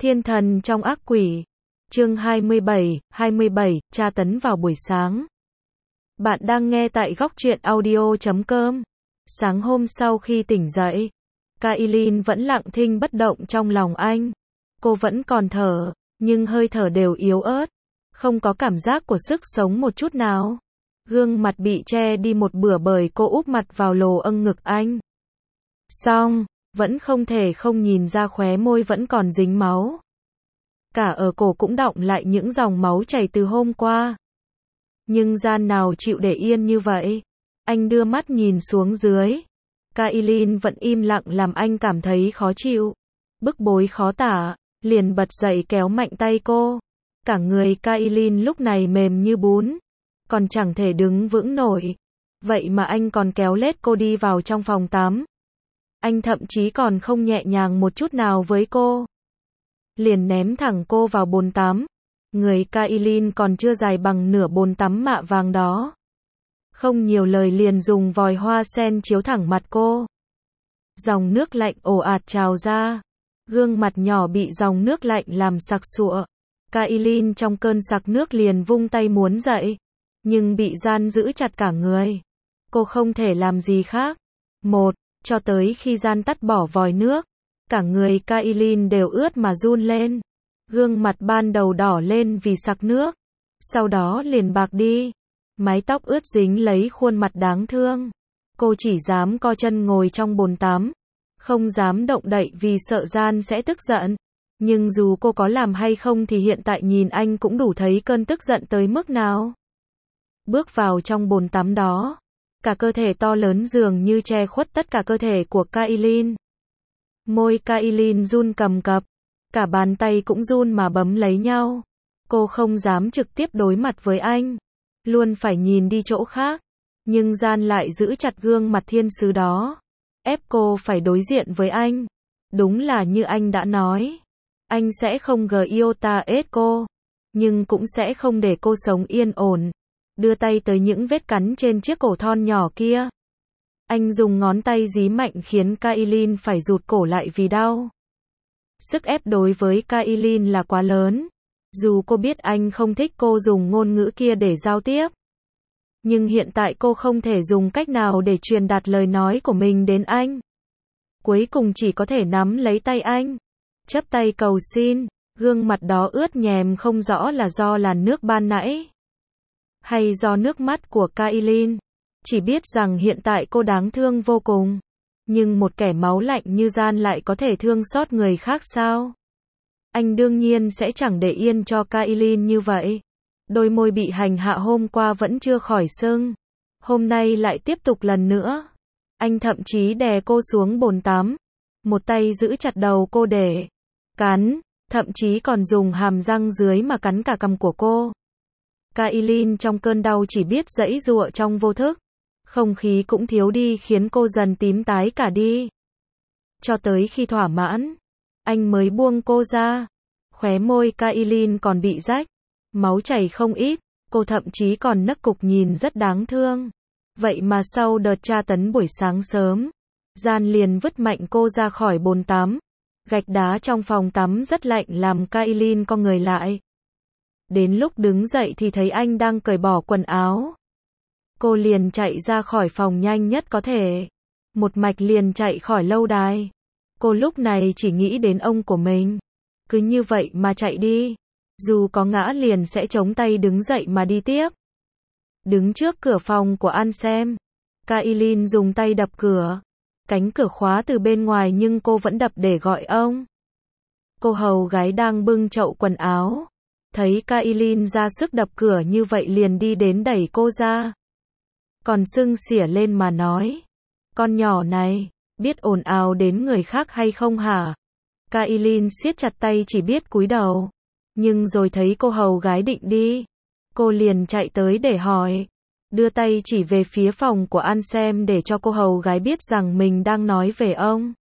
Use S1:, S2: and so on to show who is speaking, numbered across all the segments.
S1: Thiên thần trong ác quỷ. Chương 27, tra tấn vào buổi sáng. Bạn đang nghe tại góc truyện audio.com. Sáng hôm sau khi tỉnh dậy, Kailin vẫn lặng thinh bất động trong lòng anh. Cô vẫn còn thở, nhưng hơi thở đều yếu ớt, không có cảm giác của sức sống một chút nào. Gương mặt bị che đi một bửa bởi cô úp mặt vào lồ âng ngực anh. Xong, vẫn không thể không nhìn ra khóe môi vẫn còn dính máu. Cả ở cổ cũng đọng lại những dòng máu chảy từ hôm qua. Nhưng Gian nào chịu để yên như vậy. Anh đưa mắt nhìn xuống dưới. Kailin vẫn im lặng làm anh cảm thấy khó chịu, bức bối khó tả, liền bật dậy kéo mạnh tay cô. Cả người Kailin lúc này mềm như bún, còn chẳng thể đứng vững nổi. Vậy mà anh còn kéo lết cô đi vào trong phòng tắm. Anh thậm chí còn không nhẹ nhàng một chút nào với cô. Liền ném thẳng cô vào bồn tắm. Người Kailin còn chưa dài bằng nửa bồn tắm mạ vàng đó. Không nhiều lời liền dùng vòi hoa sen chiếu thẳng mặt cô. Dòng nước lạnh ồ ạt trào ra. Gương mặt nhỏ bị dòng nước lạnh làm sặc sụa. Kailin trong cơn sặc nước liền vung tay muốn dậy, nhưng bị Gian giữ chặt cả người. Cô không thể làm gì khác. Cho tới khi Gian tắt bỏ vòi nước, cả người Kailin đều ướt mà run lên. Gương mặt ban đầu đỏ lên vì sặc nước, sau đó liền bạc đi. Mái tóc ướt dính lấy khuôn mặt đáng thương. Cô chỉ dám co chân ngồi trong bồn tắm, không dám động đậy vì sợ Gian sẽ tức giận. Nhưng dù cô có làm hay không thì hiện tại nhìn anh cũng đủ thấy cơn tức giận tới mức nào. Bước vào trong bồn tắm đó, cả cơ thể to lớn dường như che khuất tất cả cơ thể của Kailin. Môi Kailin run cầm cập, cả bàn tay cũng run mà bấm lấy nhau. Cô không dám trực tiếp đối mặt với anh, luôn phải nhìn đi chỗ khác. Nhưng Gian lại giữ chặt gương mặt thiên sứ đó, ép cô phải đối diện với anh. Đúng là như anh đã nói, anh sẽ không giota cô, nhưng cũng sẽ không để cô sống yên ổn. Đưa tay tới những vết cắn trên chiếc cổ thon nhỏ kia. Anh dùng ngón tay dí mạnh khiến Kailin phải rụt cổ lại vì đau. Sức ép đối với Kailin là quá lớn. Dù cô biết anh không thích cô dùng ngôn ngữ kia để giao tiếp, nhưng hiện tại cô không thể dùng cách nào để truyền đạt lời nói của mình đến anh. Cuối cùng chỉ có thể nắm lấy tay anh, chắp tay cầu xin. Gương mặt đó ướt nhèm không rõ là do làn nước ban nãy hay do nước mắt của Kailin. Chỉ biết rằng hiện tại cô đáng thương vô cùng. Nhưng một kẻ máu lạnh như Gian lại có thể thương xót người khác sao? Anh đương nhiên sẽ chẳng để yên cho Kailin như vậy. Đôi môi bị hành hạ hôm qua vẫn chưa khỏi sưng, hôm nay lại tiếp tục lần nữa. Anh thậm chí đè cô xuống bồn tắm, một tay giữ chặt đầu cô để cắn, thậm chí còn dùng hàm răng dưới mà cắn cả cằm của cô. Kailin trong cơn đau chỉ biết giãy giụa trong vô thức. Không khí cũng thiếu đi khiến cô dần tím tái cả đi. Cho tới khi thỏa mãn, anh mới buông cô ra. Khóe môi Kailin còn bị rách, máu chảy không ít, cô thậm chí còn nấc cục nhìn rất đáng thương. Vậy mà sau đợt tra tấn buổi sáng sớm, Gian liền vứt mạnh cô ra khỏi bồn tắm. Gạch đá trong phòng tắm rất lạnh làm Kailin co người lại. Đến lúc đứng dậy thì thấy anh đang cởi bỏ quần áo. Cô liền chạy ra khỏi phòng nhanh nhất có thể, một mạch liền chạy khỏi lâu đài. Cô lúc này chỉ nghĩ đến ông của mình. Cứ như vậy mà chạy đi. Dù có ngã liền sẽ chống tay đứng dậy mà đi tiếp. Đứng trước cửa phòng của Ansem, Kailin dùng tay đập cửa. Cánh cửa khóa từ bên ngoài nhưng cô vẫn đập để gọi ông. Cô hầu gái đang bưng chậu quần áo, thấy Kailin ra sức đập cửa như vậy liền đi đến đẩy cô ra. Còn sưng xỉa lên mà nói, con nhỏ này, biết ồn ào đến người khác hay không hả? Kailin siết chặt tay chỉ biết cúi đầu. Nhưng rồi thấy cô hầu gái định đi, cô liền chạy tới để hỏi. Đưa tay chỉ về phía phòng của Ansem để cho cô hầu gái biết rằng mình đang nói về ông.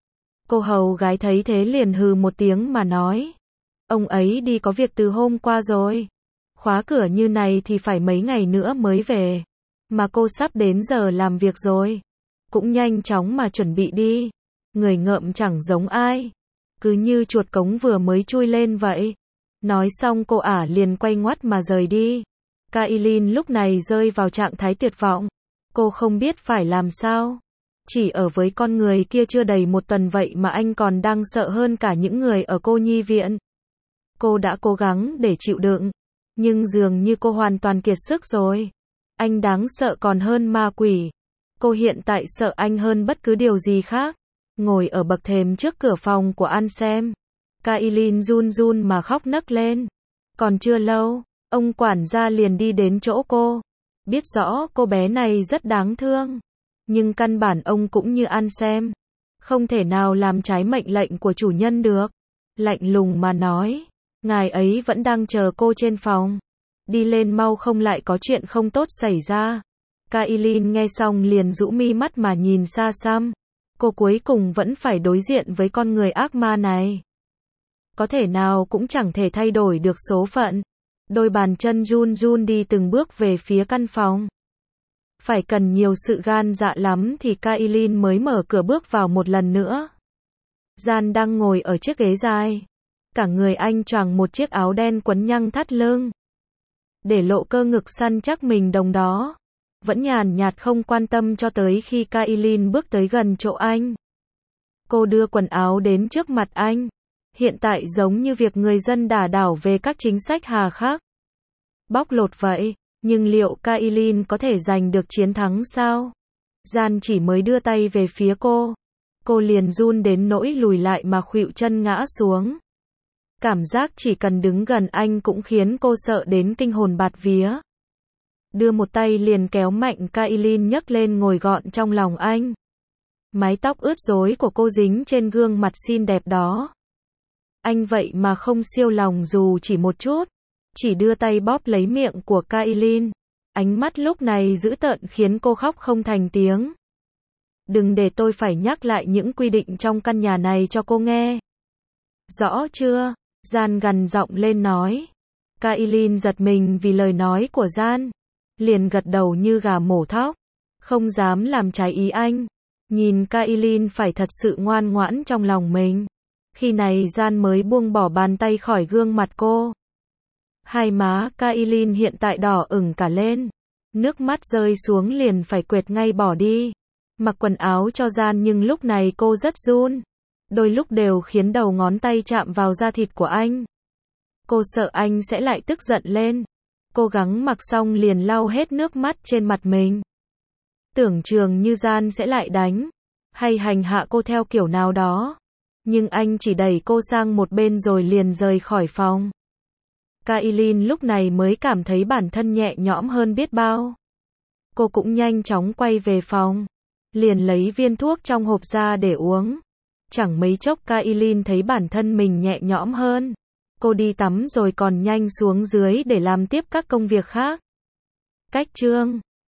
S1: Cô hầu gái thấy thế liền hừ một tiếng mà nói, ông ấy đi có việc từ hôm qua rồi. Khóa cửa như này thì phải mấy ngày nữa mới về. Mà cô sắp đến giờ làm việc rồi, cũng nhanh chóng mà chuẩn bị đi. Người ngợm chẳng giống ai. cứ như chuột cống vừa mới chui lên vậy. Nói xong cô ả liền quay ngoắt mà rời đi. Kailin lúc này rơi vào trạng thái tuyệt vọng. Cô không biết phải làm sao. Chỉ ở với con người kia chưa đầy một tuần vậy mà anh còn đang sợ hơn cả những người ở cô nhi viện. Cô đã cố gắng để chịu đựng, nhưng dường như cô hoàn toàn kiệt sức rồi. Anh đáng sợ còn hơn ma quỷ. Cô hiện tại sợ anh hơn bất cứ điều gì khác. Ngồi ở bậc thềm trước cửa phòng của Ansem, Kailin run run mà khóc nấc lên. Còn chưa lâu, ông quản gia liền đi đến chỗ cô. Biết rõ cô bé này rất đáng thương, nhưng căn bản ông cũng như Ansem, không thể nào làm trái mệnh lệnh của chủ nhân được. Lạnh lùng mà nói, ngài ấy vẫn đang chờ cô trên phòng. Đi lên mau không lại có chuyện không tốt xảy ra. Kailin nghe xong liền rũ mi mắt mà nhìn xa xăm. Cô cuối cùng vẫn phải đối diện với con người ác ma này. Có thể nào cũng chẳng thể thay đổi được số phận. Đôi bàn chân run run đi từng bước về phía căn phòng. Phải cần nhiều sự gan dạ lắm thì Kailin mới mở cửa bước vào một lần nữa. Gian đang ngồi ở chiếc ghế dài. Cả người anh choàng một chiếc áo đen quấn nhăng thắt lưng, để lộ cơ ngực săn chắc mình đồng đó. Vẫn nhàn nhạt không quan tâm cho tới khi Kailin bước tới gần chỗ anh. Cô đưa quần áo đến trước mặt anh. Hiện tại giống như việc người dân đả đảo về các chính sách hà khắc, bóc lột vậy. Nhưng liệu Kailin có thể giành được chiến thắng sao? Gian chỉ mới đưa tay về phía cô liền run đến nỗi lùi lại mà khuỵu chân ngã xuống. Cảm giác chỉ cần đứng gần anh cũng khiến cô sợ đến kinh hồn bạt vía. Đưa một tay liền kéo mạnh Kailin nhấc lên ngồi gọn trong lòng anh. Mái tóc ướt rối của cô dính trên gương mặt xinh đẹp đó. Anh vậy mà không siêu lòng dù chỉ một chút. Chỉ đưa tay bóp lấy miệng của Kailin. Ánh mắt lúc này dữ tợn khiến cô khóc không thành tiếng. Đừng để tôi phải nhắc lại những quy định trong căn nhà này cho cô nghe. Rõ chưa? Gian gằn giọng lên nói. Kailin giật mình vì lời nói của Gian. Liền gật đầu như gà mổ thóc. Không dám làm trái ý anh. Nhìn Kailin phải thật sự ngoan ngoãn trong lòng mình. Khi này Gian mới buông bỏ bàn tay khỏi gương mặt cô. Hai má Kailin hiện tại đỏ ửng cả lên. Nước mắt rơi xuống liền phải quệt ngay bỏ đi. Mặc quần áo cho Gian nhưng lúc này cô rất run. Đôi lúc đều khiến đầu ngón tay chạm vào da thịt của anh. Cô sợ anh sẽ lại tức giận lên. Cố gắng mặc xong liền lau hết nước mắt trên mặt mình. Tưởng chừng như Gian sẽ lại đánh, hay hành hạ cô theo kiểu nào đó. Nhưng anh chỉ đẩy cô sang một bên rồi liền rời khỏi phòng. Kailin lúc này mới cảm thấy bản thân nhẹ nhõm hơn biết bao. Cô cũng nhanh chóng quay về phòng. Liền lấy viên thuốc trong hộp ra để uống. Chẳng mấy chốc Kailin thấy bản thân mình nhẹ nhõm hơn. Cô đi tắm rồi còn nhanh xuống dưới để làm tiếp các công việc khác. Cách chương